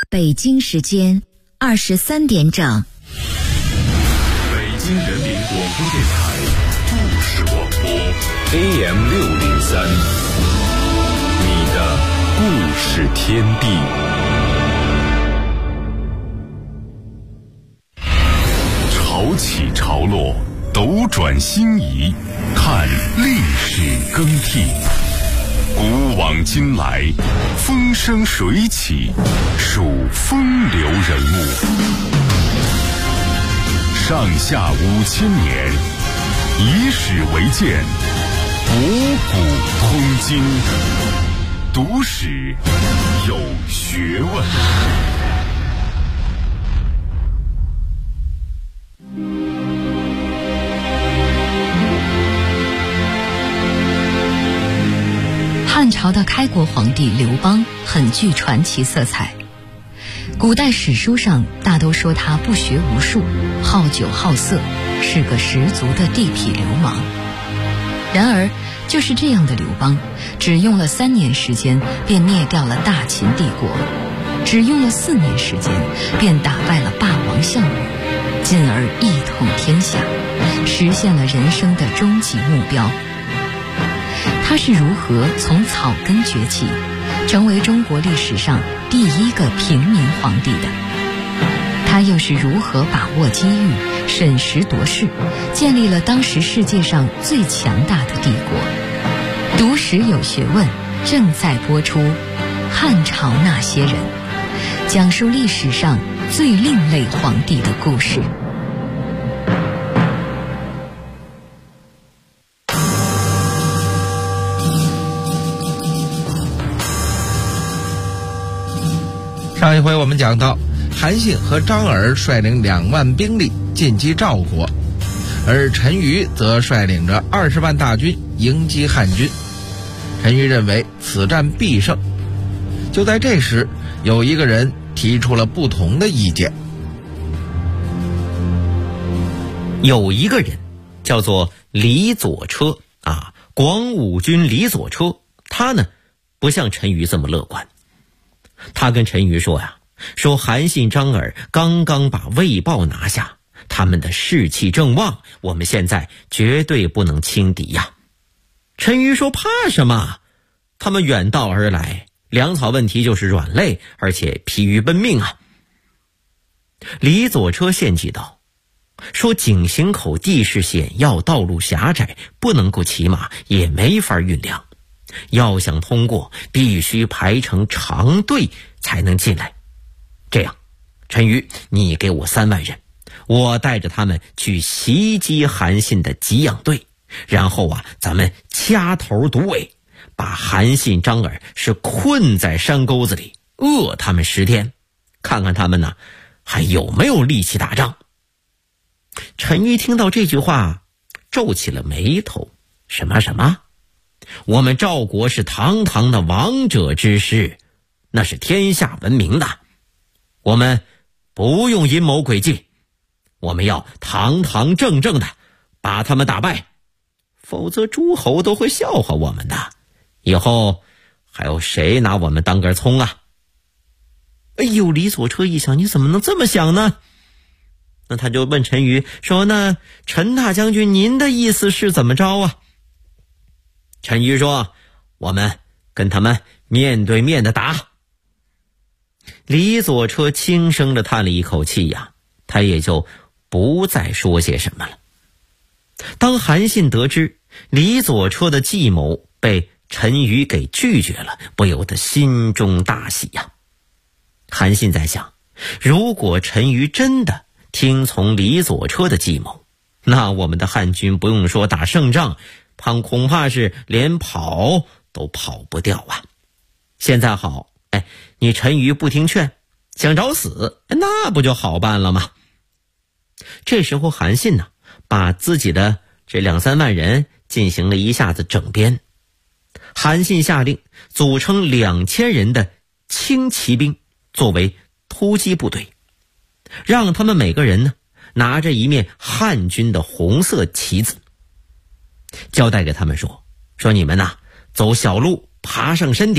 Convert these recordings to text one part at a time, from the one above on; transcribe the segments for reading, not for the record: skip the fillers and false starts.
北京时间23点整。 北京人民广播电台故事广播 AM603，你的故事天地。潮起潮落，斗转星移，看历史更替。古往今来，风生水起，数风流人物。上下5000年，以史为鉴，博古通今。读史有学问。 汉朝的开国皇帝刘邦很具传奇色彩，古代史书上大都说他不学无术，好酒好色，是个十足的地痞流氓。然而就是这样的刘邦，只用了3年时间便灭掉了大秦帝国，只用了4年时间便打败了霸王项羽，进而一统天下，实现了人生的终极目标。他是如何从草根崛起，成为中国历史上第一个平民皇帝的？他又是如何把握机遇，审时度势，建立了当时世界上最强大的帝国？读史有学问，正在播出《汉朝那些人》，讲述历史上最另类皇帝的故事。 上一回我们讲到，韩信和张耳率领2万兵力进击赵国，而陈馀则率领着20万大军迎击汉军。陈馀认为此战必胜。就在这时，有一个人提出了不同的意见。 有一个人叫做李左车广武军李左车，他呢不像陈馀这么乐观。他跟陈馀说韩信张耳刚刚把魏豹拿下，他们的士气正旺，我们现在绝对不能轻敌呀。陈馀说怕什么？他们远道而来，粮草问题就是软肋，而且疲于奔命啊。李左车献计道，说井陉口地势险要，道路狭窄，不能够骑马，也没法运粮，要想通过，必须排成长队才能进来。这样，陈馀，你给我3万人，我带着他们去袭击韩信的给养队，然后咱们掐头堵尾，把韩信张耳是困在山沟子里，饿他们10天，看看他们还有没有力气打仗。陈馀听到这句话，皱起了眉头。什么？我们赵国是堂堂的王者之师，那是天下闻名的，我们不用阴谋诡计，我们要堂堂正正的把他们打败，否则诸侯都会笑话我们的，以后还有谁拿我们当根葱啊？哎呦，李左车一想，你怎么能这么想呢？那他就问陈馀说，那陈大将军您的意思是怎么着啊？陈馀说，我们跟他们面对面的打。李左车轻声地叹了一口气他也就不再说些什么了。当韩信得知李左车的计谋被陈馀给拒绝了，不由得心中大喜韩信在想，如果陈馀真的听从李左车的计谋，那我们的汉军不用说打胜仗，恐怕是连跑都跑不掉现在好，你陈馀不听劝，想找死，那不就好办了吗？这时候韩信把自己的这2-3万人进行了一下子整编。韩信下令组成2000人的轻骑兵作为突击部队，让他们每个人拿着一面汉军的红色旗子，交代给他们说你们走小路爬上山顶，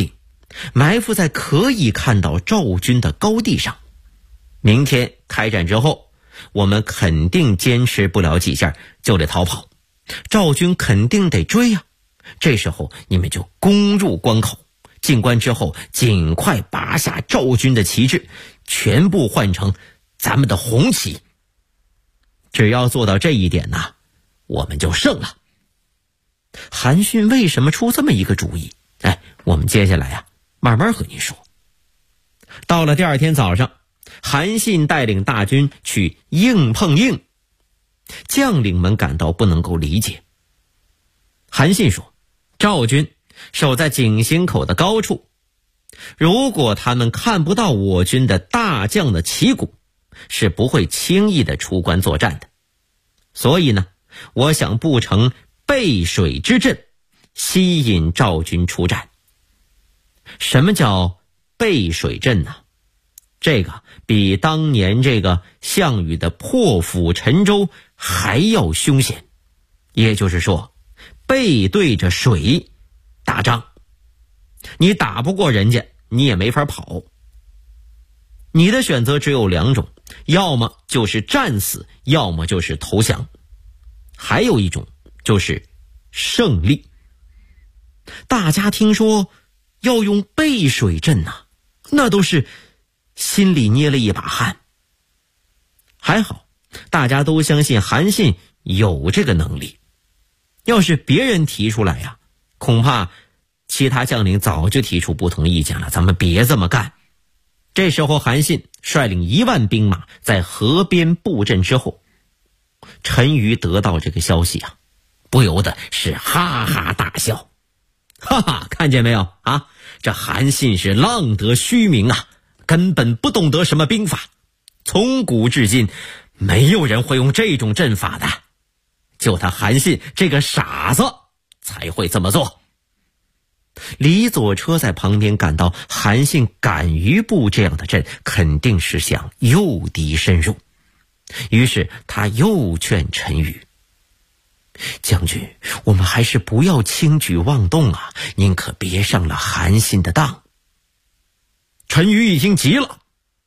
埋伏在可以看到赵军的高地上。明天开战之后，我们肯定坚持不了几下就得逃跑，赵军肯定得追啊。这时候你们就攻入关口，进关之后尽快拔下赵军的旗帜，全部换成咱们的红旗。只要做到这一点呢，我们就胜了。韩信为什么出这么一个主意？我们接下来慢慢和您说。到了第二天早上，韩信带领大军去硬碰硬，将领们感到不能够理解。韩信说，赵军守在井陉口的高处，如果他们看不到我军的大将的旗鼓，是不会轻易的出关作战的。所以呢，我想布成背水之阵，吸引赵军出战。什么叫背水阵呢？这个比当年这个项羽的破釜沉舟还要凶险。也就是说，背对着水打仗，你打不过人家，你也没法跑。你的选择只有两种，要么就是战死，要么就是投降，还有一种就是胜利。大家听说要用背水阵那都是心里捏了一把汗。还好大家都相信韩信有这个能力，要是别人提出来恐怕其他将领早就提出不同意见了，咱们别这么干。这时候韩信率领1万兵马在河边布阵之后，陈馀得到这个消息不由得是哈哈大笑。哈哈，看见没有这韩信是浪得虚名根本不懂得什么兵法，从古至今没有人会用这种阵法的，就他韩信这个傻子才会这么做。李左车在旁边感到韩信敢于布这样的阵，肯定是想诱敌深入，于是他又劝陈馀，将军，我们还是不要轻举妄动您可别上了韩信的当。陈馀一听急了，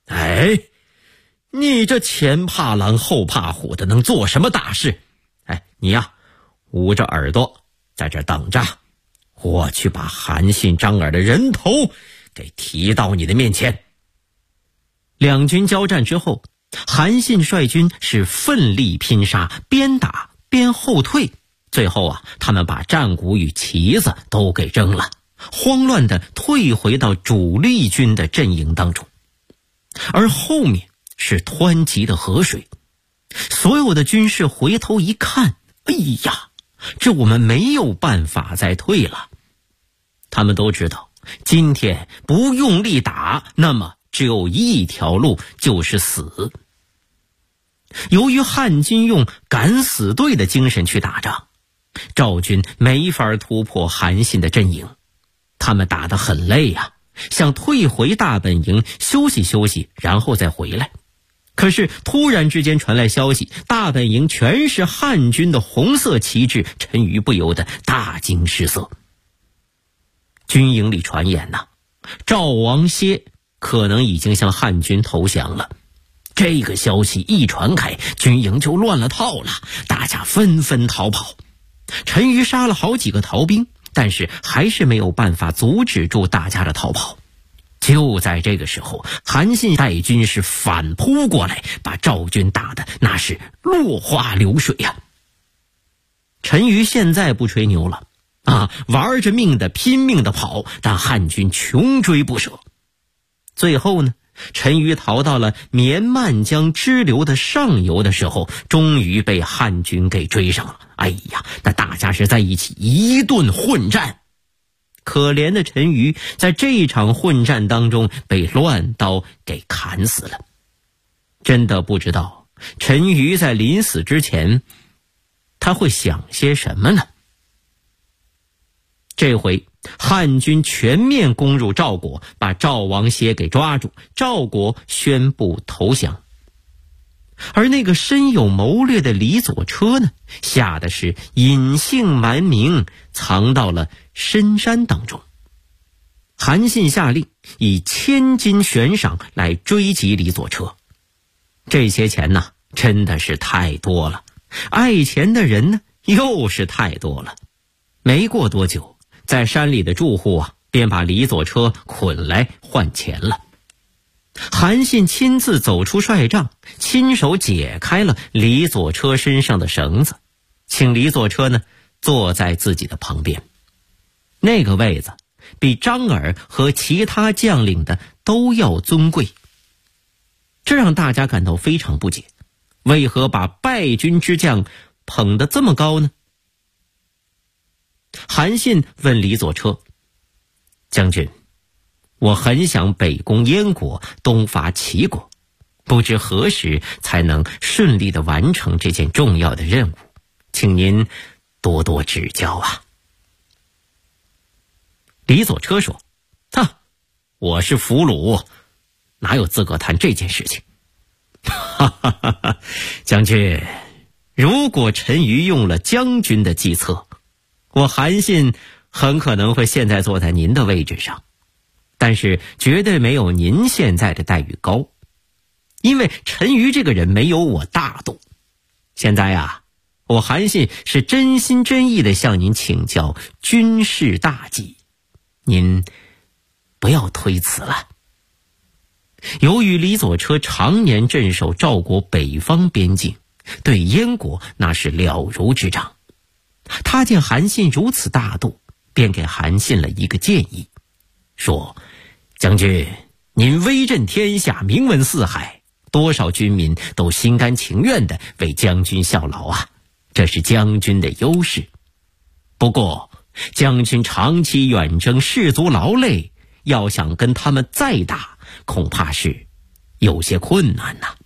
你这前怕狼后怕虎的能做什么大事？你捂着耳朵在这等着，我去把韩信、张耳的人头给提到你的面前。两军交战之后，韩信率军是奋力拼杀，边打边后退，最后他们把战鼓与旗子都给扔了，慌乱地退回到主力军的阵营当中。而后面是湍急的河水，所有的军士回头一看，这我们没有办法再退了。他们都知道，今天不用力打，那么只有一条路，就是死。由于汉军用敢死队的精神去打仗，赵军没法突破韩信的阵营，他们打得很累想退回大本营休息休息，然后再回来。可是突然之间传来消息，大本营全是汉军的红色旗帜，陈馀不由得大惊失色。军营里传言赵王歇可能已经向汉军投降了。这个消息一传开，军营就乱了套了，大家纷纷逃跑。陈馀杀了好几个逃兵，但是还是没有办法阻止住大家的逃跑。就在这个时候，韩信带军是反扑过来，把赵军打得那是落花流水陈馀现在不吹牛了玩着命的拼命的跑，但汉军穷追不舍。最后呢，陈馀逃到了绵漫江支流的上游的时候，终于被汉军给追上了。那大家是在一起一顿混战。可怜的陈馀在这场混战当中被乱刀给砍死了。真的不知道陈馀在临死之前他会想些什么呢？这回汉军全面攻入赵国，把赵王歇给抓住，赵国宣布投降。而那个深有谋略的李左车呢，吓得是隐姓埋名，藏到了深山当中。 韩信下令以1000金悬赏来追击李左车。这些钱呢，真的是太多了，爱钱的人呢又是太多了。没过多久，在山里的住户便把李左车捆来换钱了。韩信亲自走出帅帐，亲手解开了李左车身上的绳子，请李左车呢坐在自己的旁边。那个位子比张耳和其他将领的都要尊贵，这让大家感到非常不解，为何把败军之将捧得这么高呢？韩信问李左车：将军，我很想北攻燕国，东伐齐国，不知何时才能顺利地完成这件重要的任务，请您多多指教啊。李左车说：我是俘虏，哪有资格谈这件事情？将军，如果陈馀用了将军的计策，我韩信很可能会现在坐在您的位置上，但是绝对没有您现在的待遇高，因为陈馀这个人没有我大度。现在我韩信是真心真意地向您请教军事大计，您不要推辞了。由于李左车常年镇守赵国北方边境，对燕国那是了如指掌。他见韩信如此大度，便给韩信了一个建议，说：将军，您威震天下，名闻四海，多少军民都心甘情愿地为将军效劳啊，这是将军的优势。不过将军长期远征，士卒劳累，要想跟他们再打，恐怕是有些困难呐。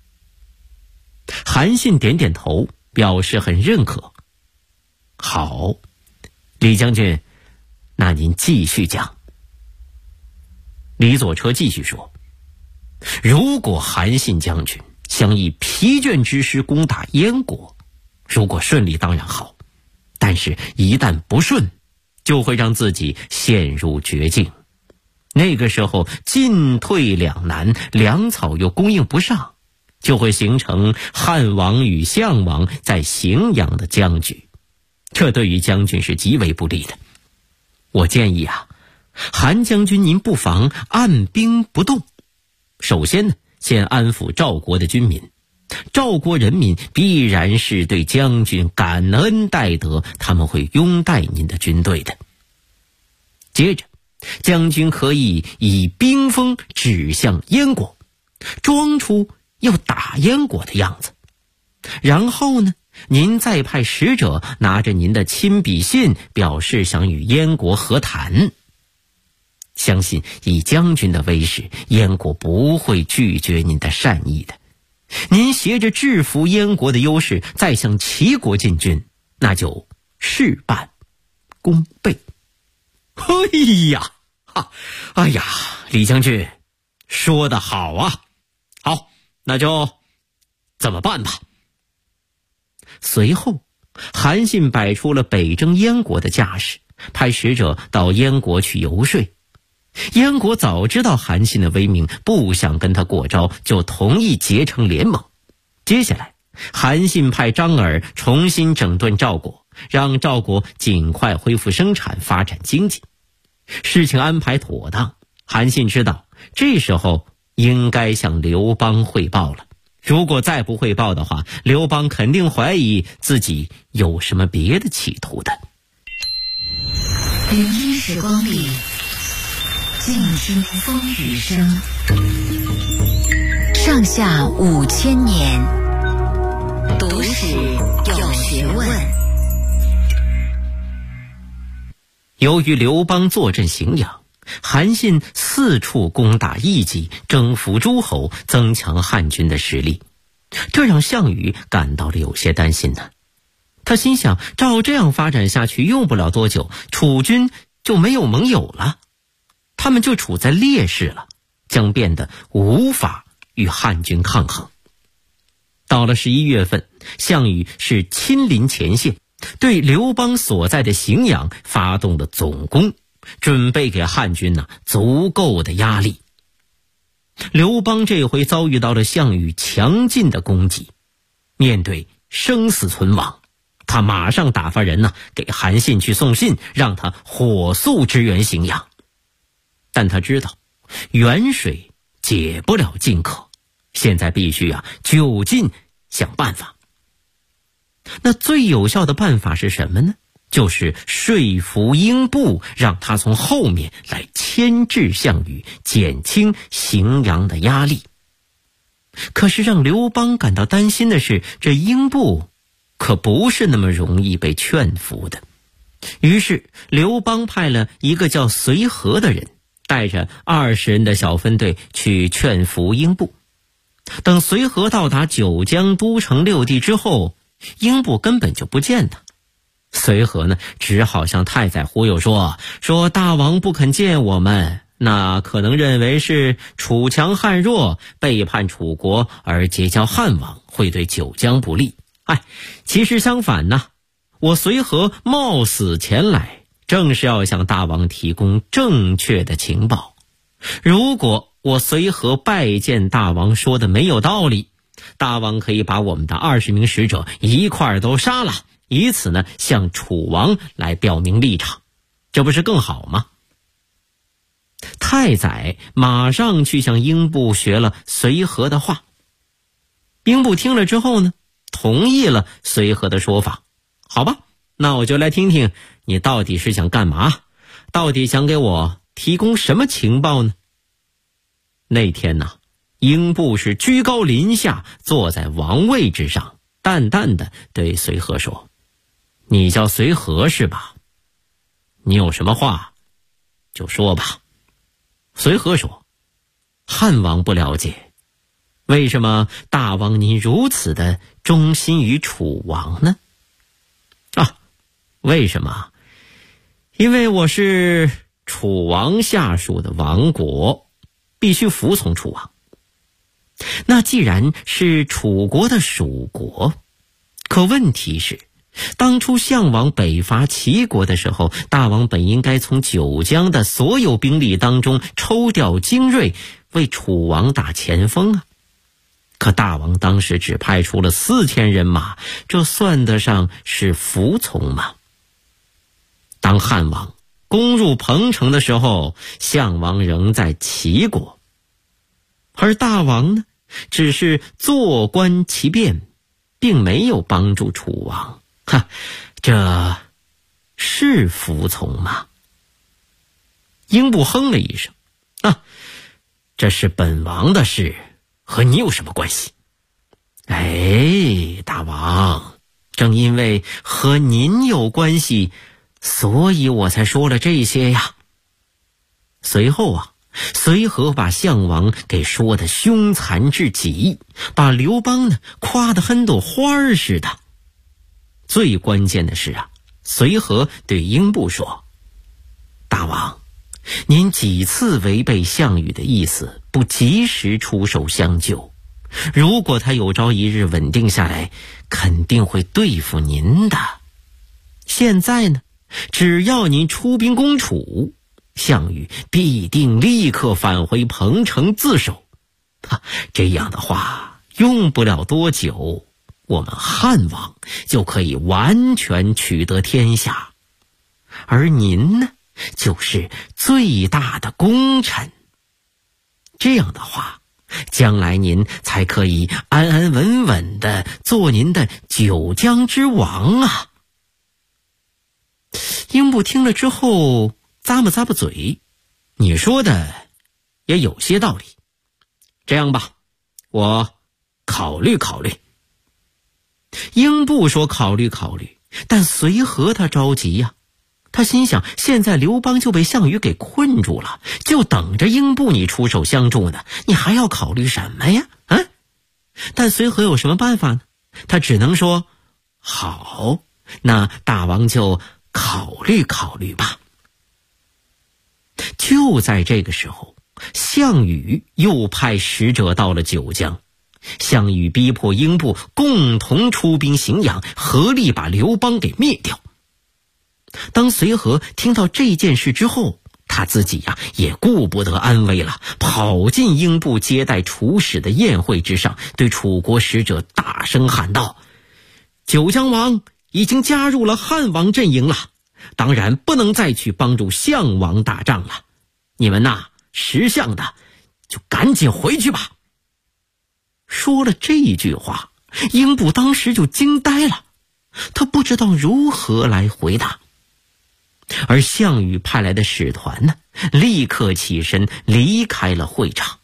韩信点点头，表示很认可。好，李将军，那您继续讲。李左车继续说：如果韩信将军想以疲倦之师攻打燕国，如果顺利当然好，但是一旦不顺，就会让自己陷入绝境。那个时候进退两难，粮草又供应不上，就会形成汉王与项王在荥阳的僵局，这对于将军是极为不利的。我建议韩将军您不妨按兵不动，首先呢，先安抚赵国的军民，赵国人民必然是对将军感恩戴德，他们会拥戴您的军队的。接着将军可以以兵锋指向燕国，装出要打燕国的样子，然后呢，您再派使者拿着您的亲笔信，表示想与燕国和谈。相信以将军的威势，燕国不会拒绝您的善意的。您携着制服燕国的优势，再向齐国进军，那就事半功倍。哎呀，李将军说得好啊！好，那就怎么办吧？随后韩信摆出了北征燕国的架势，派使者到燕国去游说。燕国早知道韩信的威名，不想跟他过招，就同意结成联盟。接下来韩信派张耳重新整顿赵国，让赵国尽快恢复生产，发展经济。事情安排妥当，韩信知道这时候应该向刘邦汇报了。如果再不汇报的话，刘邦肯定怀疑自己有什么别的企图的。 聆听时光里，静听风雨声。上下5000年，读史有学问。 由于刘邦坐镇荥阳，韩信四处攻打异己，征服诸侯，增强汉军的实力，这让项羽感到了有些担心呢。他心想，照这样发展下去，用不了多久，楚军就没有盟友了，他们就处在劣势了，将变得无法与汉军抗衡。到了11月份，项羽是亲临前线，对刘邦所在的荥阳发动了总攻， 准备给汉军足够的压力。刘邦这回遭遇到了项羽强劲的攻击，面对生死存亡，他马上打发人给韩信去送信，让他火速支援荥阳。但他知道远水解不了近渴，现在必须就近想办法。那最有效的办法是什么呢？就是说服英布，让他从后面来牵制项羽，减轻荥阳的压力。可是让刘邦感到担心的是，这英布可不是那么容易被劝服的。于是刘邦派了一个叫随和的人，带着20人的小分队去劝服英布。等随和到达九江都城六地之后，英布根本就不见他。随和只好向太宰忽悠说大王不肯见我们，那可能认为是楚强汉弱，背叛楚国而结交汉王，会对九江不利。其实相反我随和冒死前来，正是要向大王提供正确的情报。如果我随和拜见大王说的没有道理，大王可以把我们的20名使者一块都杀了，以此向楚王来表明立场，这不是更好吗？太宰马上去向英布学了随和的话。英布听了之后同意了随和的说法。好吧，那我就来听听你到底是想干嘛，到底想给我提供什么情报呢？那天英布是居高临下，坐在王位之上，淡淡的对随和说：你叫随和是吧？你有什么话就说吧。随和说：汉王不了解，为什么大王您如此的忠心于楚王呢？为什么？因为我是楚王下属的王国，必须服从楚王。那既然是楚国的属国，可问题是当初项王北伐齐国的时候，大王本应该从九江的所有兵力当中抽调精锐，为楚王打前锋可大王当时只派出了4000人马，这算得上是服从吗？当汉王攻入彭城的时候，项王仍在齐国，而大王只是坐观其变，并没有帮助楚王。这是服从吗？英布哼了一声，这是本王的事，和你有什么关系？大王，正因为和您有关系，所以我才说了这些呀。随后随和把项王给说得凶残至极，把刘邦夸得跟朵花似的。最关键的是随和对英布说：大王，您几次违背项羽的意思，不及时出手相救，如果他有朝一日稳定下来，肯定会对付您的。现在只要您出兵攻楚，项羽必定立刻返回彭城自首。这样的话，用不了多久，我们汉王就可以完全取得天下，而您就是最大的功臣。这样的话，将来您才可以安安稳稳的做您的九江之王啊。英布听了之后咂巴咂巴嘴，你说的也有些道理。这样吧，我考虑考虑。英布说考虑考虑，但随和他着急呀。他心想，现在刘邦就被项羽给困住了，就等着英布你出手相助呢，你还要考虑什么呀？但随和有什么办法呢？他只能说，好，那大王就考虑考虑吧。就在这个时候，项羽又派使者到了九江，项羽逼迫英布共同出兵荥阳，合力把刘邦给灭掉。 当随和听到这件事之后，他自己也顾不得安危了，跑进英布接待楚使的宴会之上，对楚国使者大声喊道：九江王已经加入了汉王阵营了，当然不能再去帮助项王打仗了，你们识相的就赶紧回去吧。说了这句话，英布当时就惊呆了，他不知道如何来回答。而项羽派来的使团呢，立刻起身离开了会场。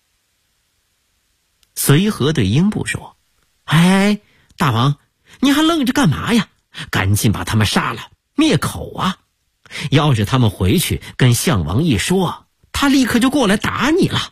随和对英布说：哎，大王，你还愣着干嘛呀？赶紧把他们杀了，灭口啊！要是他们回去跟项王一说，他立刻就过来打你了。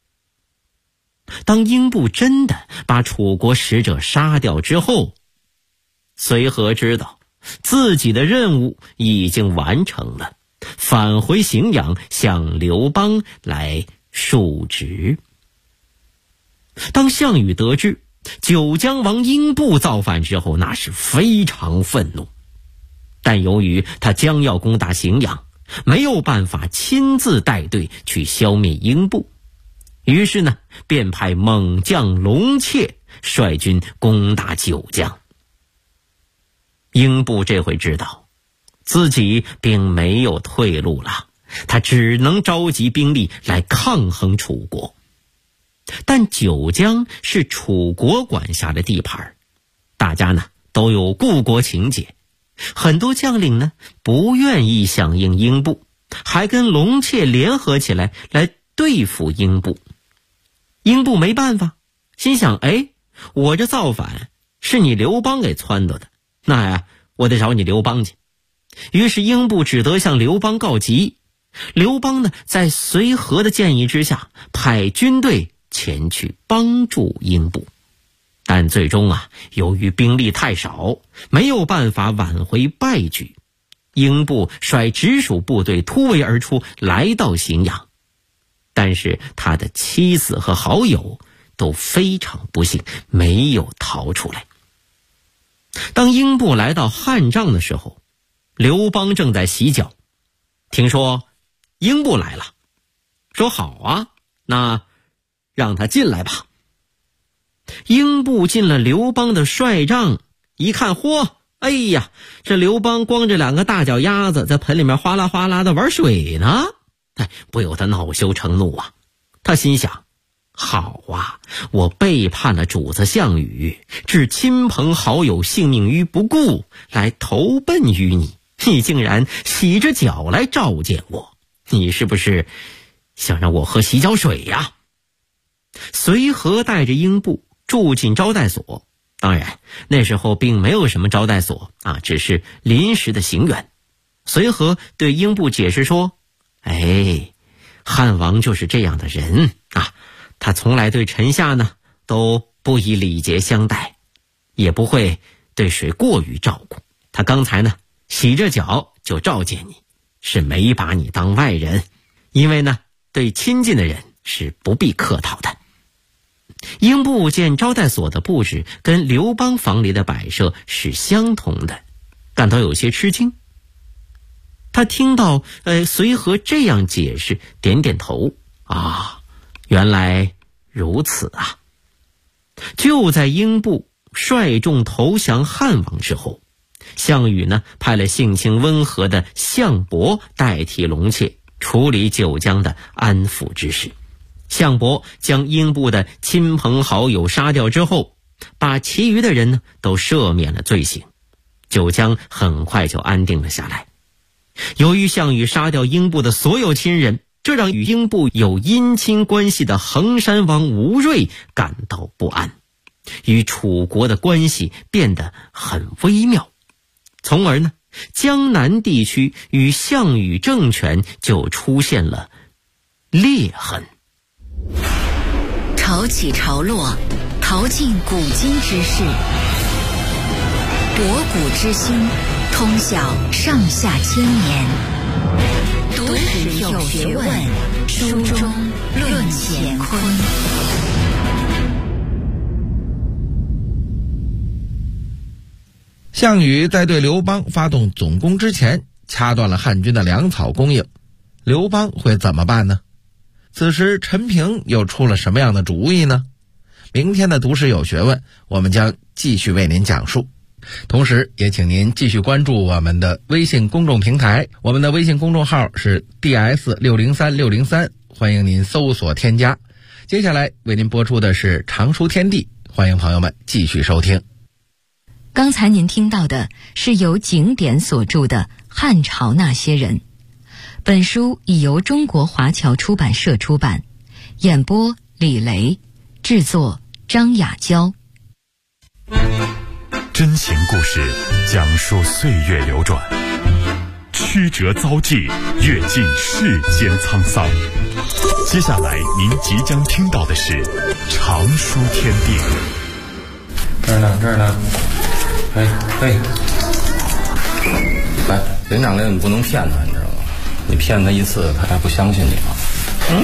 当英布真的把楚国使者杀掉之后，随和知道自己的任务已经完成了，返回荥阳向刘邦来述职。当项羽得知九江王英布造反之后，那是非常愤怒，但由于他将要攻打荥阳，没有办法亲自带队去消灭英布，于是呢，便派猛将龙切率军攻打九江。英布这回知道自己并没有退路了，他只能召集兵力来抗衡楚国。但九江是楚国管辖的地盘，大家呢都有故国情结，很多将领呢不愿意响应英布，还跟龙切联合起来对付英布。英布没办法，心想，我这造反是你刘邦给撺掇的，那我得找你刘邦去。于是英布只得向刘邦告急。刘邦呢，在随和的建议之下，派军队前去帮助英布，但最终由于兵力太少，没有办法挽回败局。英布率直属部队突围而出，来到荥阳，但是他的妻子和好友都非常不幸，没有逃出来。当英布来到汉帐的时候，刘邦正在洗脚，听说英布来了，说好啊，那让他进来吧。英布进了刘邦的帅帐，一看，嚯，哎呀，这刘邦光着两个大脚丫子在盆里面哗啦哗啦的玩水呢，不由得恼羞成怒啊。他心想，好啊，我背叛了主子项羽，置亲朋好友性命于不顾，来投奔于你，你竟然洗着脚来召见我，你是不是想让我喝洗脚水呀？随和带着英布住进招待所，当然那时候并没有什么招待所只是临时的行辕。随和对英布解释说，汉王就是这样的人他从来对臣下呢都不以礼节相待，也不会对谁过于照顾。他刚才呢洗着脚就召见你，是没把你当外人，因为呢对亲近的人是不必客套的。英布见招待所的布置跟刘邦房里的摆设是相同的，感到有些吃惊。他听到随和这样解释，点点头，原来如此啊。就在英布率众投降汉王之后，项羽呢派了性情温和的项伯代替龙切处理九江的安抚之事。项伯将英布的亲朋好友杀掉之后，把其余的人呢都赦免了罪行，九江很快就安定了下来。由于项羽杀掉英布的所有亲人，这让与英布有姻亲关系的衡山王吴瑞感到不安，与楚国的关系变得很微妙，从而呢，江南地区与项羽政权就出现了裂痕。 潮起潮落，淘尽古今之事，博古之心，通晓上下千年。读史有学问，书中论乾坤。 项羽在对刘邦发动总攻之前，掐断了汉军的粮草供应，刘邦会怎么办呢？此时陈平又出了什么样的主意呢？明天的读史有学问，我们将继续为您讲述。同时也请您继续关注我们的微信公众平台，我们的微信公众号是 DS603603，欢迎您搜索添加。接下来为您播出的是常书天地，欢迎朋友们继续收听。 刚才您听到的是由景典所著的《汉朝那些人》，本书已由中国华侨出版社出版，演播李雷，制作张雅娇。 真情故事讲述岁月流转，曲折遭际，阅尽世间沧桑。接下来您即将听到的是常书天地。 这儿呢。来，连长令你不能骗他，你知道吗？你骗他一次，他还不相信你吗？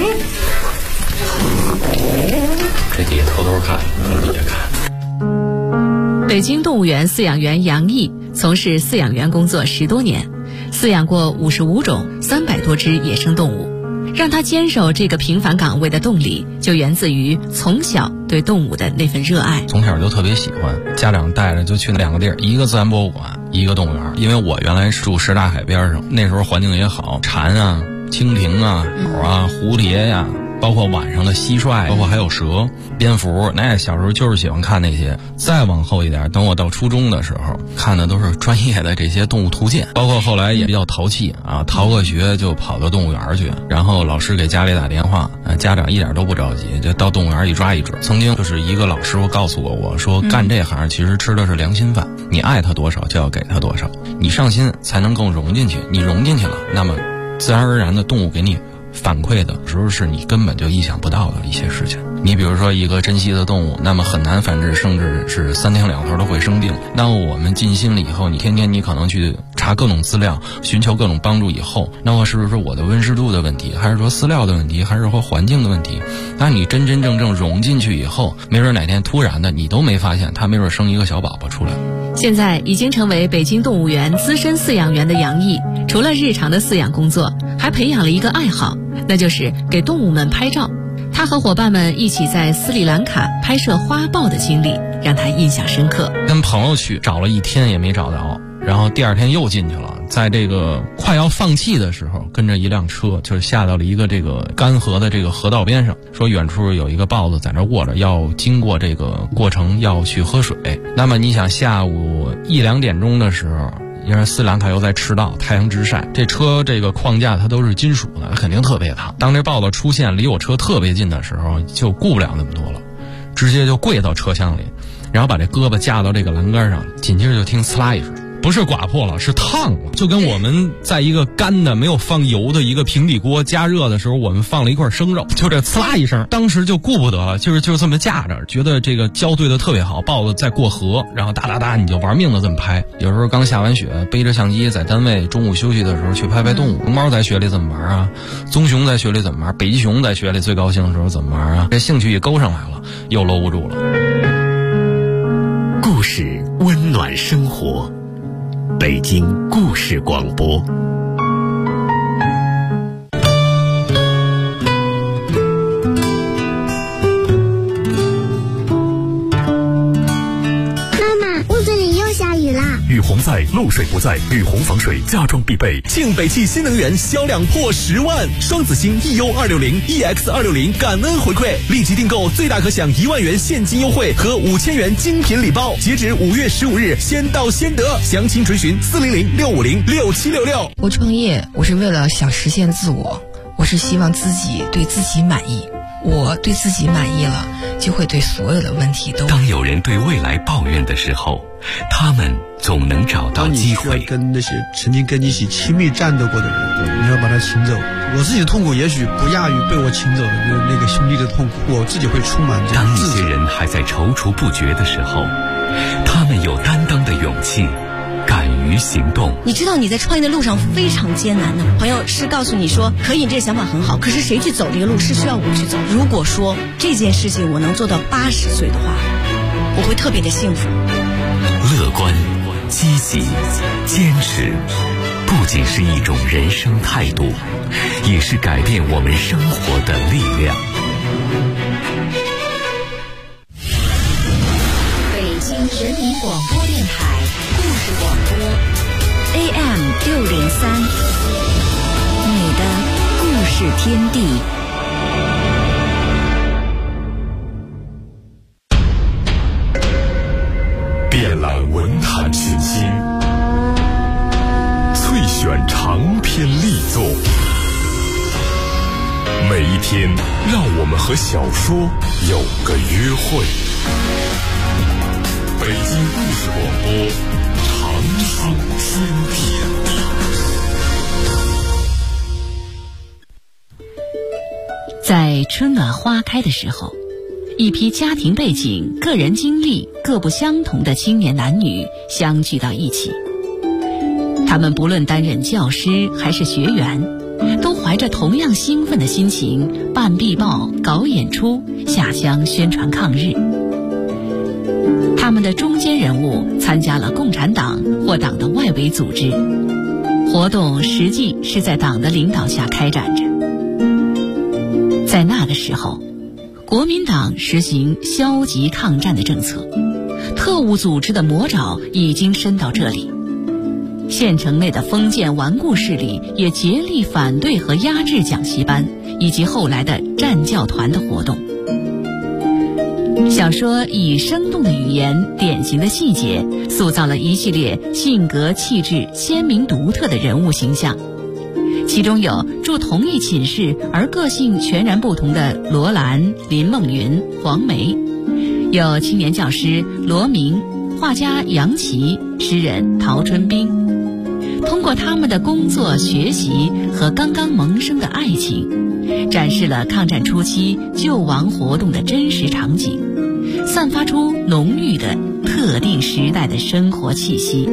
这底下偷偷看，底下看。 北京动物园饲养员杨毅从事饲养员工作10多年，饲养过55种300多只野生动物。让他坚守这个平凡岗位的动力，就源自于从小对动物的那份热爱。 从小就特别喜欢，家长带着就去2个地儿，一个自然博物馆，一个动物园。因为我原来住什刹海边上，那时候环境也好，蝉啊、蜻蜓啊、鸟啊、蝴蝶呀，包括晚上的蟋蟀，包括还有蛇、蝙蝠，那小时候就是喜欢看那些。再往后一点，等我到初中的时候，看的都是专业的这些动物图鉴，包括后来也比较淘气啊，逃个学就跑到动物园去，然后老师给家里打电话，家长一点都不着急，就到动物园一抓一只。曾经就是一个老师傅告诉过我说，干这行其实吃的是良心饭，你爱他多少就要给他多少，你上心才能更融进去，你融进去了，那么自然而然的动物给你反馈的时候是你根本就意想不到的一些事情。你比如说一个珍稀的动物，那么很难繁殖，甚至是3天2头都会生病。那我们尽心了以后，你天天你可能去查各种资料，寻求各种帮助以后，那么是不是我的温湿度的问题，还是说饲料的问题，还是说环境的问题？那你真真正正融进去以后，没准哪天突然的你都没发现，它没准生一个小宝宝出来。 现在已经成为北京动物园资深饲养员的杨毅，除了日常的饲养工作，还培养了一个爱好，那就是给动物们拍照。他和伙伴们一起在斯里兰卡拍摄花豹的经历让他印象深刻。 跟朋友去找了1天也没找着，然后第2天又进去了，在这个快要放弃的时候，跟着一辆车就是下到了一个这个干涸的这个河道边上，说远处有一个豹子在那卧着，要经过这个过程要去喝水。那么你想下午1、2点钟的时候，因为斯里兰卡又在赤道，太阳直晒，这车这个框架它都是金属的，肯定特别烫。当这豹子出现离我车特别近的时候，就顾不了那么多了，直接就跪到车厢里，然后把这胳膊架到这个栏杆上，紧接着就听呲啦一声，不是刮破了，是烫了，就跟我们在一个干的没有放油的一个平底锅加热的时候，我们放了一块生肉，就这呲啦一声，当时就顾不得了，就这么架着，觉得这个胶对的特别好，豹子在过河，然后哒哒哒你就玩命的这么拍。有时候刚下完雪，背着相机在单位中午休息的时候去拍拍动物。龙猫在雪里怎么玩啊？棕熊在雪里怎么玩？北极熊在雪里最高兴的时候怎么玩啊？这兴趣也勾上来了，又搂不住了。 故事温暖生活，北京故事广播。 雨洪在，漏水不在，雨洪防水家装必备。庆北汽新能源销量破10万，双子星 EU260、EX260感恩回馈，立即订购最大可享1万元现金优惠和5000元精品礼包，截止5月15日，先到先得。详情垂询400-650-6766。 我创业，我是为了想实现自我，我是希望自己对自己满意。我对自己满意了，就会对所有的问题都。 当有人对未来抱怨的时候，他们总能找到机会。 当你需要跟那些曾经跟你一起亲密战斗过的人，你要把他请走。我自己的痛苦也许不亚于被我请走的那个兄弟的痛苦，我自己会充满这种自责。 当一些人还在踌躇不决的时候，他们有担当的勇气，敢于行动。 你知道你在创业的路上非常艰难的，朋友是告诉你说可以，这个想法很好，可是谁去走这个路是需要我去走。如果说这件事情我能做到80岁的话，我会特别的幸福。 乐观、 积极、坚持，不仅是一种人生态度，也是改变我们生活的力量。 北京人民广播电台故事广播 AM603，你的故事天地。 遍览文坛群星，萃选长篇力作。每一天，让我们和小说有个约会。北京故事广播，长寿天地。 在春暖花开的时候，一批家庭背景、个人经历各不相同的青年男女相聚到一起。他们不论担任教师还是学员，都怀着同样兴奋的心情办壁报、搞演出、下乡宣传抗日。他们的中坚人物参加了共产党或党的外围组织，活动实际是在党的领导下开展着。在那个时候，国民党实行消极抗战的政策，特务组织的魔爪已经伸到这里。县城内的封建顽固势力也竭力反对和压制讲习班以及后来的战教团的活动。小说以生动的语言、典型的细节，塑造了一系列性格气质鲜明独特的人物形象。其中有住同一寝室而个性全然不同的罗兰、林梦云、黄梅，有青年教师罗明、画家杨琦、诗人陶春冰。通过他们的工作、学习和刚刚萌生的爱情，展示了抗战初期救亡活动的真实场景，散发出浓郁的特定时代的生活气息。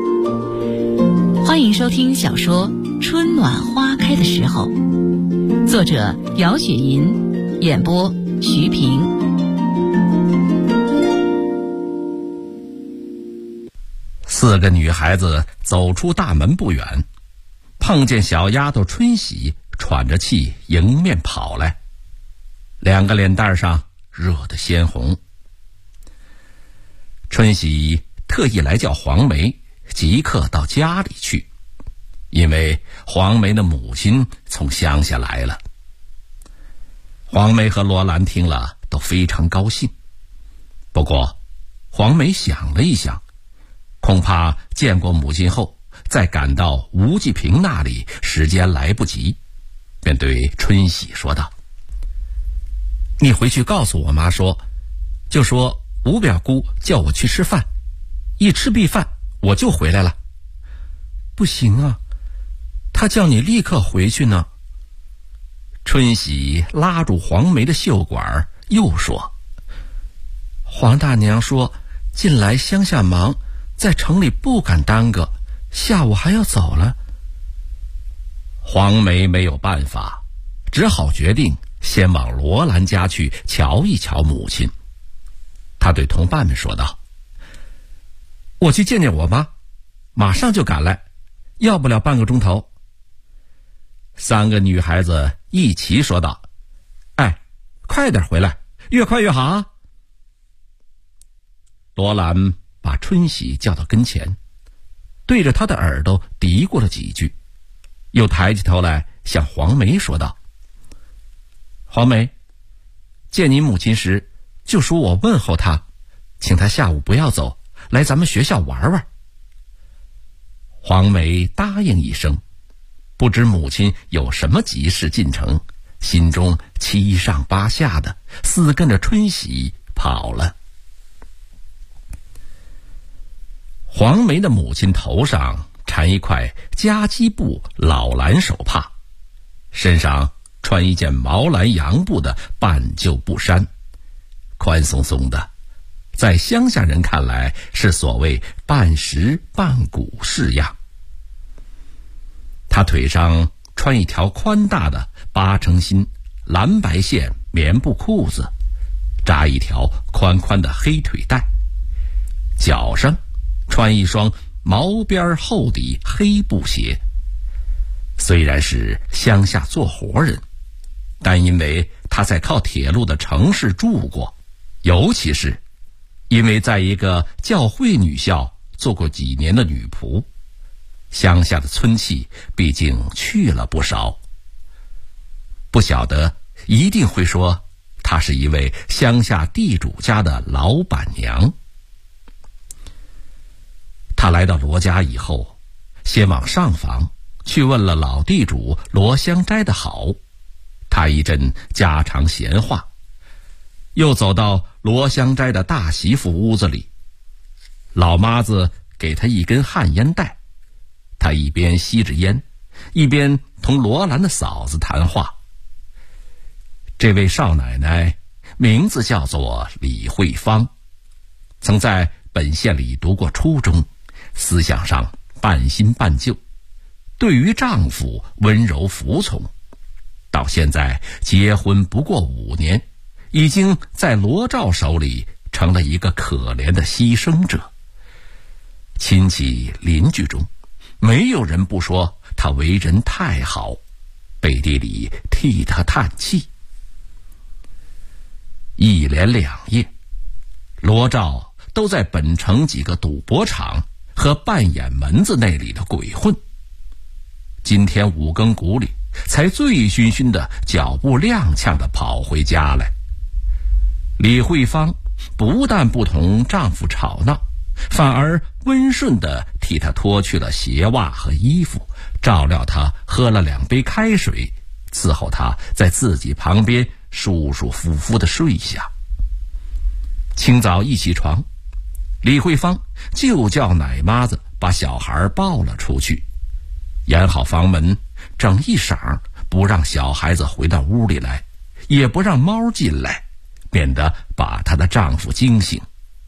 欢迎收听小说《春暖花开的时候》，作者姚雪银，演播徐平。 四个女孩子走出大门不远，碰见小丫头春喜喘着气迎面跑来，两个脸蛋上热得鲜红。春喜特意来叫黄梅即刻到家里去，因为黄梅的母亲从乡下来了。黄梅和罗兰听了都非常高兴，不过黄梅想了一想，恐怕见过母亲后再赶到吴继平那里时间来不及，便对春喜说道：你回去告诉我妈说，就说吴表姑叫我去吃饭，一吃毕饭我就回来了。不行啊，她叫你立刻回去呢。春喜拉住黄梅的袖管又说：黄大娘说近来乡下忙，在城里不敢耽搁，下午还要走了。黄梅没有办法，只好决定先往罗兰家去瞧一瞧母亲。她对同伴们说道：我去见见我妈，马上就赶来，要不了半个钟头。三个女孩子一齐说道：哎，快点回来，越快越好啊。罗兰把春喜叫到跟前，对着她的耳朵嘀咕了几句，又抬起头来向黄梅说道：黄梅，见你母亲时就说我问候她，请她下午不要走，来咱们学校玩玩。黄梅答应一声，不知母亲有什么急事进城，心中七上八下的，似跟着春喜跑了。黄梅的母亲头上缠一块夹击布老蓝手帕，身上穿一件毛蓝洋布的半旧布衫，宽松松的，在乡下人看来是所谓半实半骨式样。他腿上穿一条宽大的八成新蓝白线棉布裤子，扎一条宽宽的黑腿带，脚上穿一双毛边厚底黑布鞋。虽然是乡下做活人，但因为他在靠铁路的城市住过，尤其是因为在一个教会女校做过几年的女仆，乡下的村气毕竟去了不少。不晓得一定会说她是一位乡下地主家的老板娘。她来到罗家以后，先往上房去问了老地主罗香斋的好，他一阵家常闲话，又走到罗香斋的大媳妇屋子里，老妈子给他一根旱烟袋，他一边吸着烟，一边同罗兰的嫂子谈话。这位少奶奶名字叫做李慧芳，曾在本县里读过初中，思想上半新半旧，对于丈夫温柔服从，到现在结婚不过5年，已经在罗照手里成了一个可怜的牺牲者。亲戚邻居中没有人不说他为人太好，背地里替他叹气。一连2夜，罗照都在本城几个赌博场和半掩门子那里的鬼混。今天5更鼓里才醉醺醺的脚步踉跄的跑回家来。李慧芳不但不同丈夫吵闹，反而温顺地替他脱去了鞋袜和衣服，照料他喝了2杯开水，伺候他在自己旁边舒舒服服地睡下。清早一起床，李慧芳就叫奶妈子把小孩抱了出去，掩好房门，整一晌不让小孩子回到屋里来，也不让猫进来，免得把她的丈夫惊醒。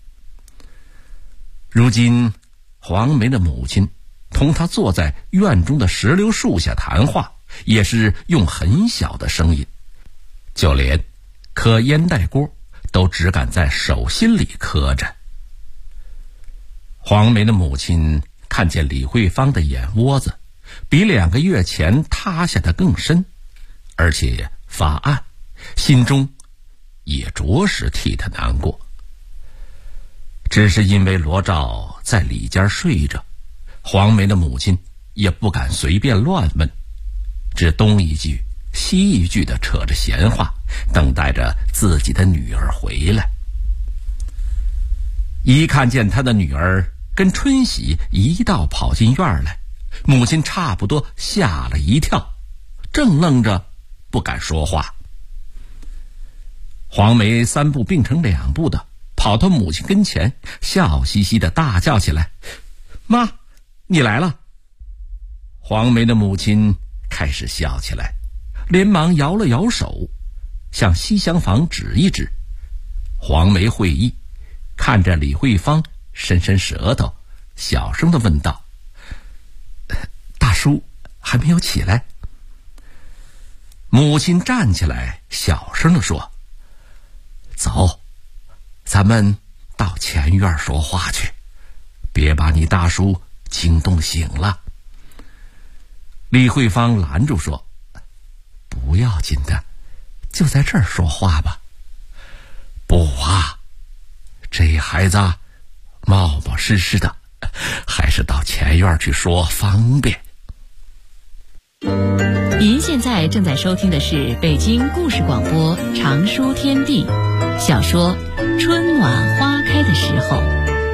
如今黄梅的母亲同她坐在院中的石榴树下谈话，也是用很小的声音，就连磕烟袋锅都只敢在手心里磕着。黄梅的母亲看见李慧芳的眼窝子比2个月前塌下的更深，而且发暗，心中也着实替她难过。只是因为罗照在里间睡着，黄梅的母亲也不敢随便乱问，只东一句西一句的扯着闲话，等待着自己的女儿回来。一看见他的女儿跟春喜一道跑进院来，母亲差不多吓了一跳，正愣着不敢说话。黄梅3步并成2步的跑到母亲跟前，笑嘻嘻的大叫起来：“妈，你来了！”黄梅的母亲开始笑起来，连忙摇了摇手，向西厢房指一指。黄梅会意，看着李慧芳伸伸舌头，小声地问道：“大叔还没有起来？”母亲站起来，小声地说：“走，咱们到前院说话去，别把你大叔惊动醒了。”李慧芳拦住说：“不要紧的，就在这儿说话吧。”“不啊，这孩子冒冒失失的，还是到前院去说方便。” 您现在正在收听的是北京故事广播长书天地小说《春暖花开的时候》。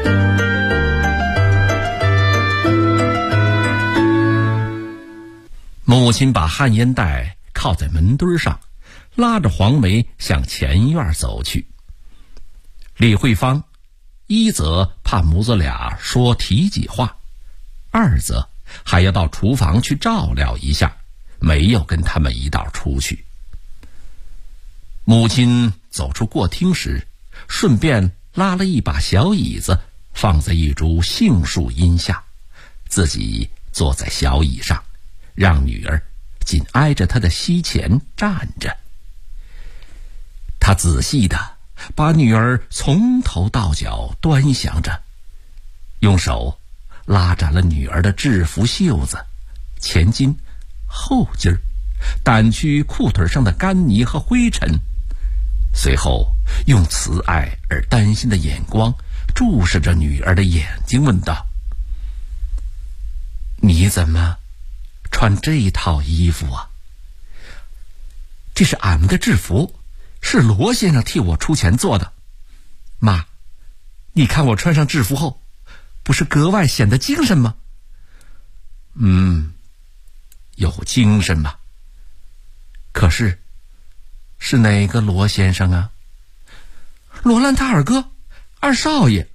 母亲把旱烟袋靠在门墩上，拉着黄梅向前院走去。李慧芳一则怕母子俩说提己话，二则还要到厨房去照料一下，没有跟他们一道出去。母亲走出过厅时，顺便拉了一把小椅子放在一株杏树荫下，自己坐在小椅上，让女儿紧挨着她的膝前站着。他仔细地把女儿从头到脚端详着，用手拉展了女儿的制服袖子，前襟、后襟儿，掸去裤腿上的干泥和灰尘，随后用慈爱而担心的眼光注视着女儿的眼睛，问道：你怎么穿这套衣服啊？这是俺们的制服，是罗先生替我出钱做的。妈，你看我穿上制服后，不是格外显得精神吗？有精神吗？可是，是哪个罗先生啊？罗兰他二哥，二少爷。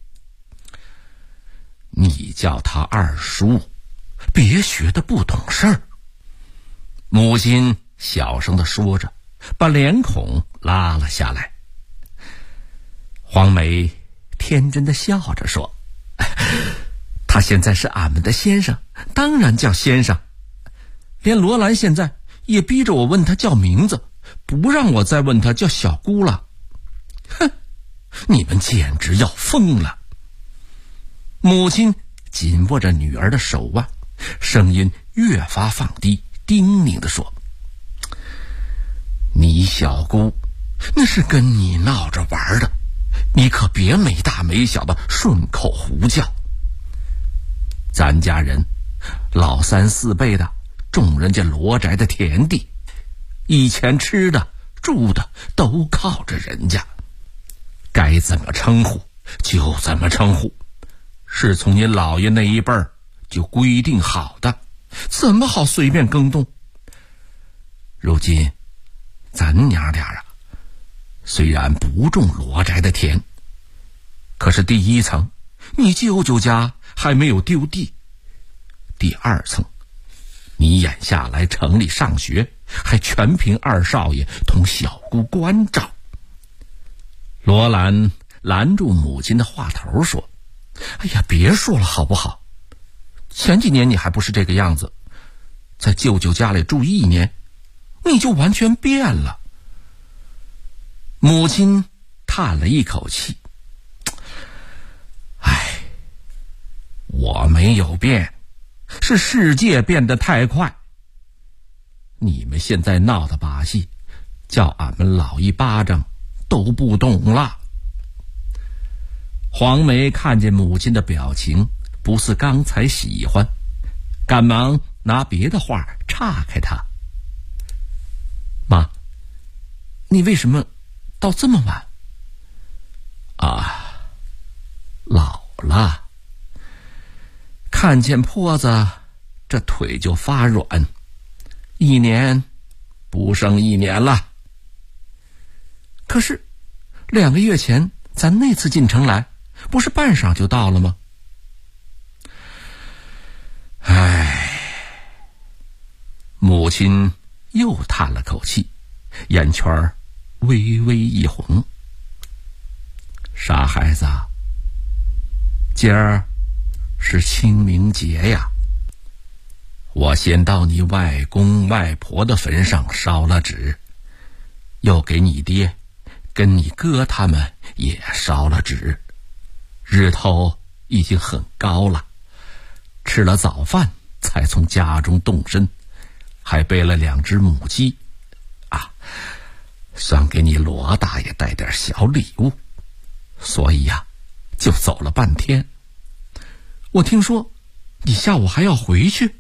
你叫他二叔，别学得不懂事儿。母亲小声地说着，把脸孔拉了下来。黄梅天真地笑着说：他现在是俺们的先生，当然叫先生。连罗兰现在也逼着我问他叫名字，不让我再问他叫小姑了。哼，你们简直要疯了。母亲紧握着女儿的手腕，声音越发放低，叮咛地说：你小姑那是跟你闹着玩的，你可别没大没小的顺口胡叫。咱家人老三四辈的种人家罗宅的田地，以前吃的住的都靠着人家，该怎么称呼就怎么称呼，是从您老爷那一辈儿就规定好的，怎么好随便更动？如今咱娘俩啊，虽然不种罗宅的田，可是第一层你舅舅家还没有丢地，第二层你眼下来城里上学，还全凭二少爷同小姑关照。罗兰拦住母亲的话头说：哎呀，别说了好不好？前几年你还不是这个样子，在舅舅家里住1年，你就完全变了。母亲叹了一口气：唉，我没有变，是世界变得太快。你们现在闹的把戏，叫俺们老一巴掌都不懂了。黄梅看见母亲的表情不似刚才喜欢，赶忙拿别的话岔开她：妈，你为什么到这么晚？啊，老了，看见坡子这腿就发软，1年不剩1年了。可是2个月前咱那次进城来，不是半晌就到了吗？唉，母亲又叹了口气，眼圈微微一红。傻孩子，今儿是清明节呀，我先到你外公外婆的坟上烧了纸，又给你爹跟你哥他们也烧了纸。日头已经很高了，吃了早饭才从家中动身，还备了2只母鸡啊，想给你罗大爷带点小礼物，所以呀，就走了半天。我听说你下午还要回去。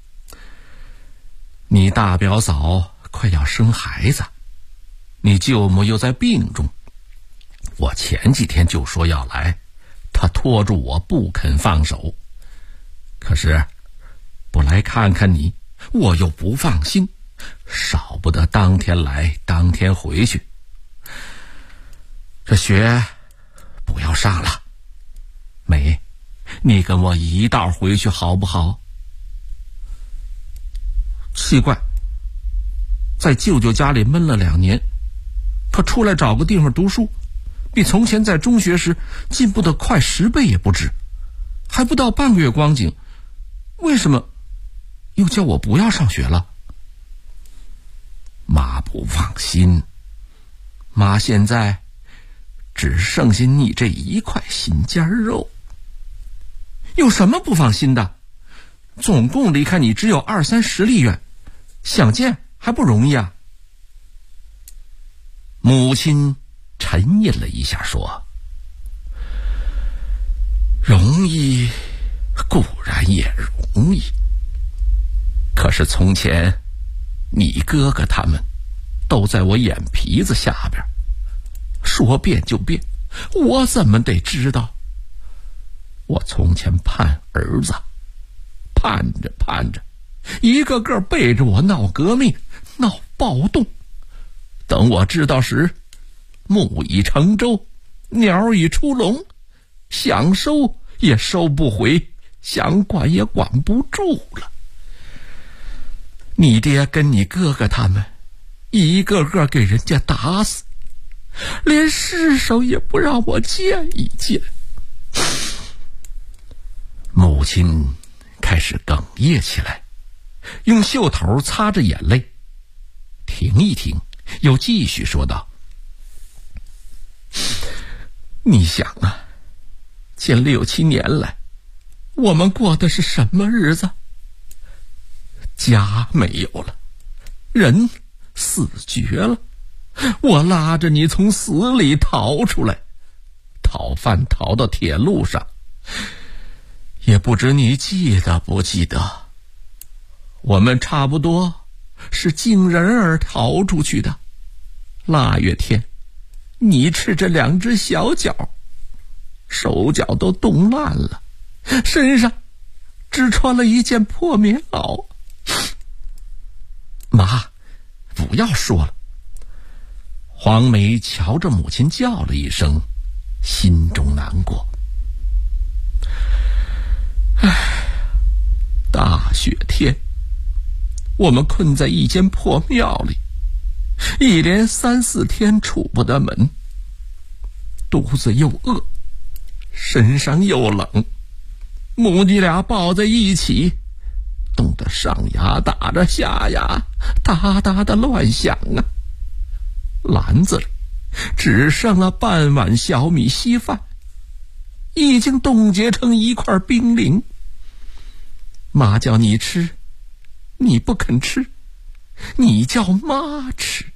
你大表嫂快要生孩子，你舅母又在病中，我前几天就说要来，他拖住我不肯放手。可是不来看看你，我又不放心，少不得当天来当天回去。这学不要上了，梅，你跟我一道回去好不好？奇怪，在舅舅家里闷了2年，他出来找个地方读书，比从前在中学时进步的快10倍也不止，还不到半个月光景，为什么又叫我不要上学了？妈不放心，妈现在只剩下你这一块心尖肉。 有什么不放心的？总共离开你只有20-30里远，想见还不容易啊。母亲沉吟了一下说，容易固然也容易，可是从前你哥哥他们都在我眼皮子下边，说变就变，我怎么得知道？我从前盼儿子，盼着盼着，一个个背着我闹革命，闹暴动。等我知道时，木已成舟，鸟已出笼，想收也收不回，想管也管不住了。你爹跟你哥哥他们一个个给人家打死，连尸首也不让我见一见。母亲开始哽咽起来，用袖头擦着眼泪，停一停，又继续说道：你想啊，近6-7年来，我们过的是什么日子？家没有了，人死绝了，我拉着你从死里逃出来，讨饭逃到铁路上，也不知你记得不记得，我们差不多是经人儿逃出去的。腊月天，你赤着2只小脚，手脚都冻烂了，身上只穿了一件破棉袄。妈，不要说了。黄梅瞧着母亲叫了一声，心中难过。大雪天，我们困在一间破庙里，一连3-4天出不得门，肚子又饿，身上又冷，母女俩抱在一起，冻得上牙打着下牙，哒哒的乱响啊。篮子里只剩了半碗小米稀饭，已经冻结成一块冰凌。妈叫你吃，你不肯吃，你叫妈吃。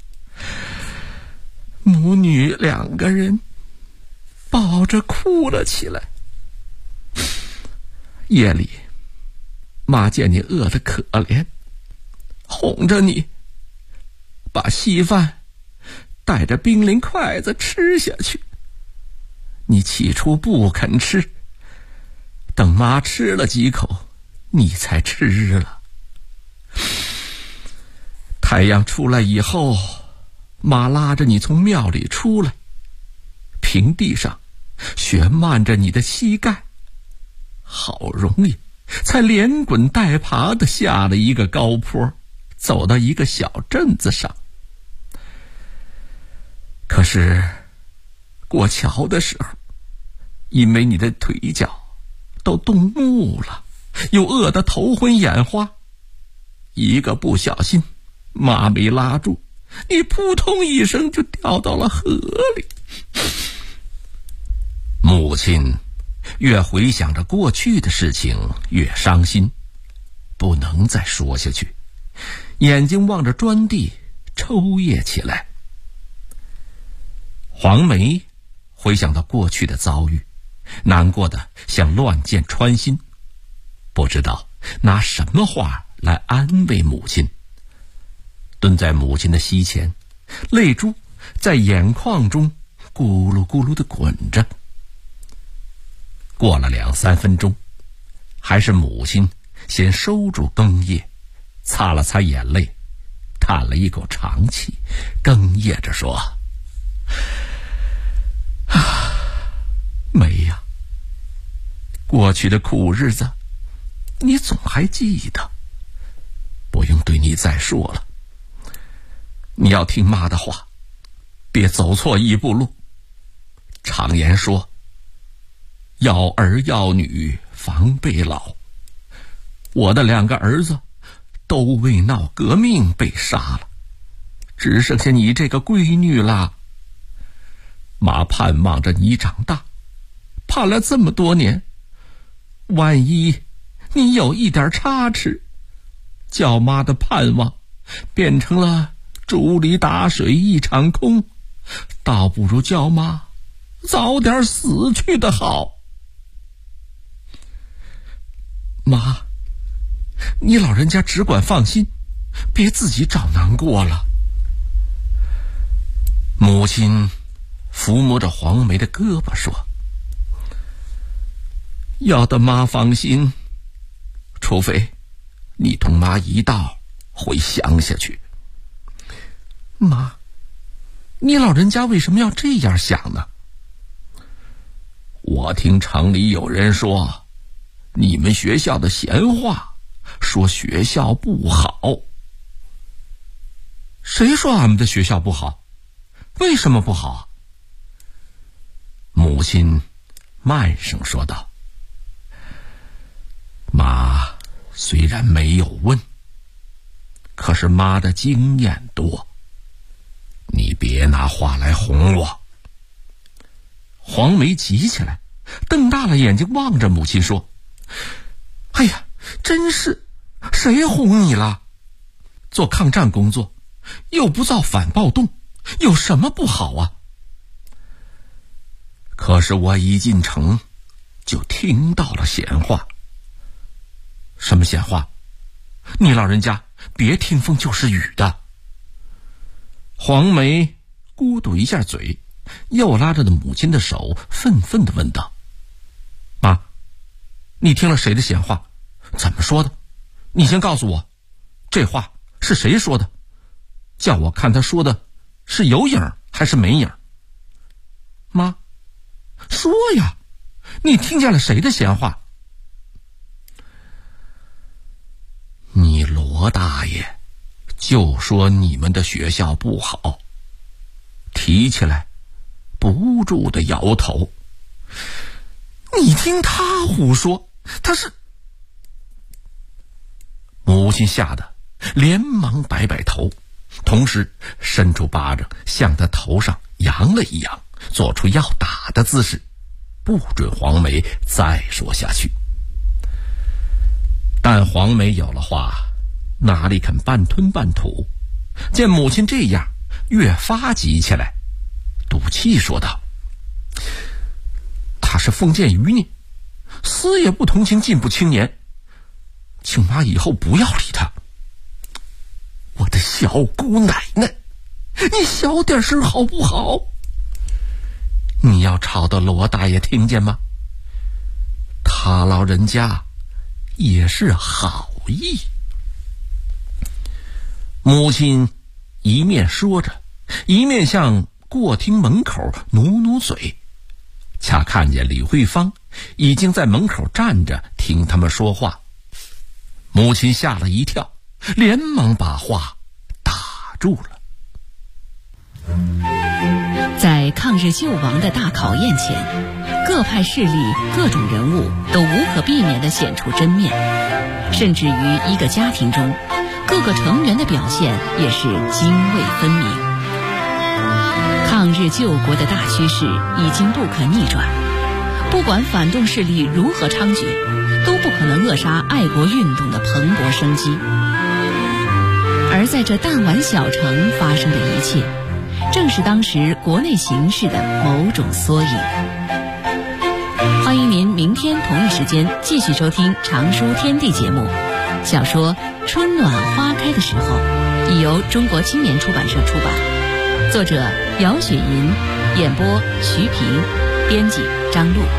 母女2个人抱着哭了起来。夜里，妈见你饿得可怜，哄着你，把稀饭带着冰凌筷子吃下去。你起初不肯吃，等妈吃了几口，你才吃了。太阳出来以后，妈拉着你从庙里出来，平地上雪漫着你的膝盖，好容易才连滚带爬地下了一个高坡，走到一个小镇子上。可是过桥的时候，因为你的腿脚都冻木了，又饿得头昏眼花，一个不小心，妈没拉住，你扑通一声就掉到了河里。母亲越回想着过去的事情越伤心，不能再说下去，眼睛望着砖地抽噎起来。黄梅回想到过去的遭遇，难过的像乱箭穿心，不知道拿什么话来安慰母亲。蹲在母亲的膝前，泪珠在眼眶中咕噜咕噜地滚着。过了2-3分钟，还是母亲先收住哽咽，擦了擦眼泪，叹了一口长气，哽咽着说：梅呀，过去的苦日子你总还记得，不用对你再说了。你要听妈的话，别走错一步路。常言说，要儿要女防备老，我的2个儿子都为闹革命被杀了，只剩下你这个闺女啦。妈盼望着你长大，盼了这么多年， 万一你有一点差池，叫妈的盼望变成了竹里打水一场空，倒不如叫妈早点死去的好。妈，你老人家只管放心，别自己找难过了。母亲抚摸着黄梅的胳膊说，要得妈放心，除非你同妈一道回乡下去。妈，你老人家为什么要这样想呢？我听城里有人说，你们学校的闲话，说学校不好。谁说俺们的学校不好？为什么不好啊？母亲慢声说道，妈虽然没有问，可是妈的经验多，你别拿话来哄我。黄梅急起来，瞪大了眼睛望着母亲说，哎呀，真是，谁哄你了？做抗战工作又不造反暴动，有什么不好啊？可是我一进城就听到了闲话。什么闲话？你老人家别听风就是雨的。黄梅咕嘟一下嘴，又拉着母亲的手愤愤地问道，妈，你听了谁的闲话？怎么说的？你先告诉我，这话是谁说的？叫我看他说的是有影还是没影？妈，说呀，你听见了谁的闲话？你罗大爷就说你们的学校不好，提起来不住的摇头。你听他胡说，他是……母亲吓得连忙摆摆头，同时伸出巴掌向他头上扬了一扬，做出要打的姿势，不准黄梅再说下去。但黄梅有了话，哪里肯半吞半吐，见母亲这样，越发急起来，赌气说道，他是封建余孽，死也不同情进步青年，请妈以后不要理他。我的小姑奶奶，你小点声好不好？你要吵到罗大爷听见吗？他老人家也是好意。母亲一面说着，一面向过厅门口努努嘴，恰看见李慧芳已经在门口站着听他们说话。母亲吓了一跳，连忙把话打住了。 在抗日救亡的大考验前，各派势力、各种人物都无可避免地显出真面，甚至于一个家庭中，各个成员的表现也是泾渭分明。抗日救国的大趋势已经不可逆转，不管反动势力如何猖獗，都不可能扼杀爱国运动的蓬勃生机。而在这弹丸小城发生的一切，正是当时国内形势的某种缩影。欢迎您明天同一时间继续收听常书天地节目。小说《春暖花开的时候》已由中国青年出版社出版，作者姚雪银，演播徐平，编辑张璐。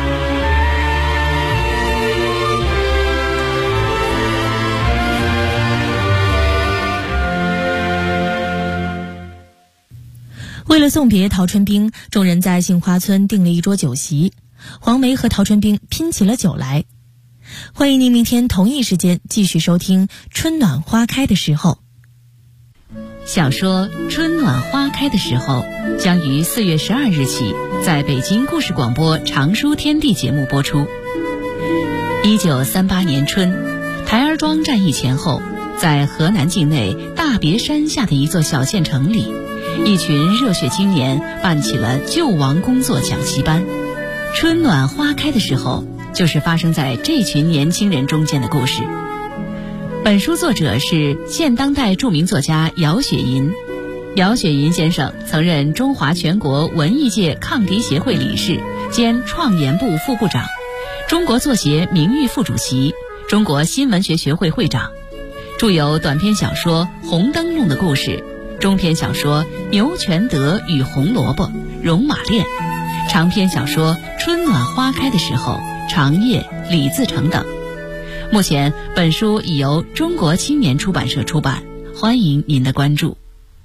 为了送别陶春冰，众人在杏花村订了一桌酒席，黄梅和陶春冰拼起了酒来。欢迎您明天同一时间继续收听《春暖花开的时候》。小说《春暖花开的时候》将于4月12日起在北京故事广播常书天地节目播出。1938年春，台儿庄战役前后，在河南境内大别山下的一座小县城里，一群热血青年办起了救亡工作讲习班。春暖花开的时候， 就是发生在这群年轻人中间的故事。本书作者是现当代著名作家姚雪银。姚雪银先生曾任中华全国文艺界抗敌协会理事兼创研部副部长，中国作协名誉副主席，中国新闻学学会会长，著有短篇小说《红灯笼的故事》，中篇小说《牛全德与红萝卜》《戎马恋》，长篇小说《春暖花开的时候》《长夜》《李自成》等。目前本书已由中国青年出版社出版，欢迎您的关注。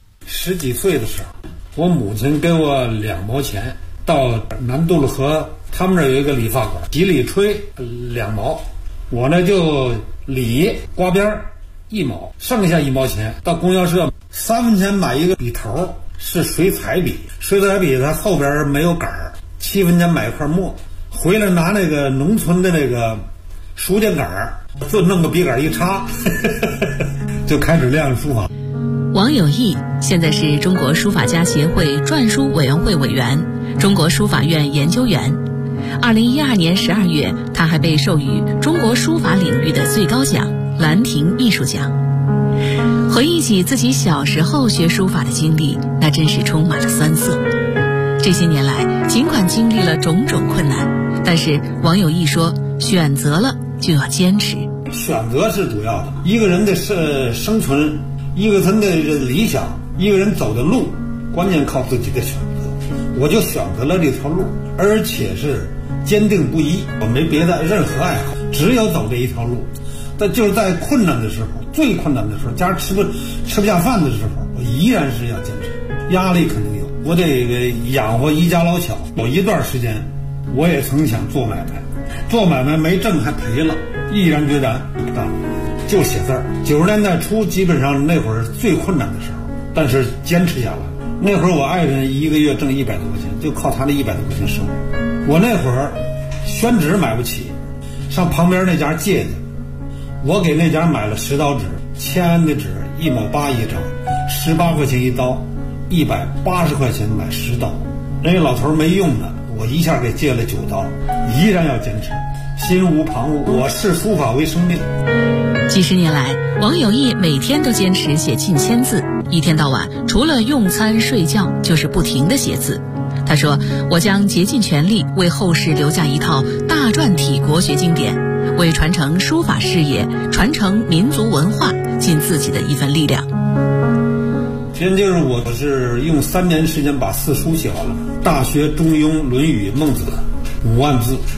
10几岁的时候，我母亲给我2毛钱，到南渡路河他们这有一个理发馆，洗理吹2毛，我呢就理刮边1毛，剩下1毛钱到供销社3分钱买一个笔头，是水彩笔，水彩笔它后边没有杆儿，7分钱买一块墨，回来拿那个农村的那个书架杆儿，就弄个笔杆一插就开始练书法。 王有义现在是中国书法家协会篆书委员会委员，中国书法院研究员。2012年12月，他还被授予中国书法领域的最高奖兰亭艺术奖。回忆起自己小时候学书法的经历，那真是充满了酸涩。这些年来，尽管经历了种种困难，但是王有义说，选择了就要坚持。 选择是主要的，一个人的生存，一个人的理想，一个人走的路，关键靠自己的选择。我就选择了这条路，而且是坚定不移，我没别的任何爱好，只有走这一条路。但就是在困难的时候，最困难的时候，家吃不下饭的时候，我依然是要坚持。压力肯定有，我得养活一家老小。有一段时间，我也曾想做买卖，做买卖没挣还赔了，毅然决然不干了，就写字儿。90年代初，基本上那会儿最困难的时候，但是坚持下来。那会儿我爱人一个月挣100多块钱，就靠他那100多块钱生活。我那会儿宣纸买不起，上旁边那家借去，我给那家买了10刀纸，签安的纸1毛8一张，18块钱一刀，180块钱买10刀。人家老头没用的，我一下给借了9刀，依然要坚持，心无旁骛。我视书法为生命。 几十年来，王有义每天都坚持写近1000字，一天到晚除了用餐睡觉就是不停地写字。他说，我将竭尽全力为后世留下一套大篆体国学经典，为传承书法事业，传承民族文化尽自己的一份力量。 今天就是我是用3年时间把4书写完了，《大学》《中庸》《论语》《孟子》5万字。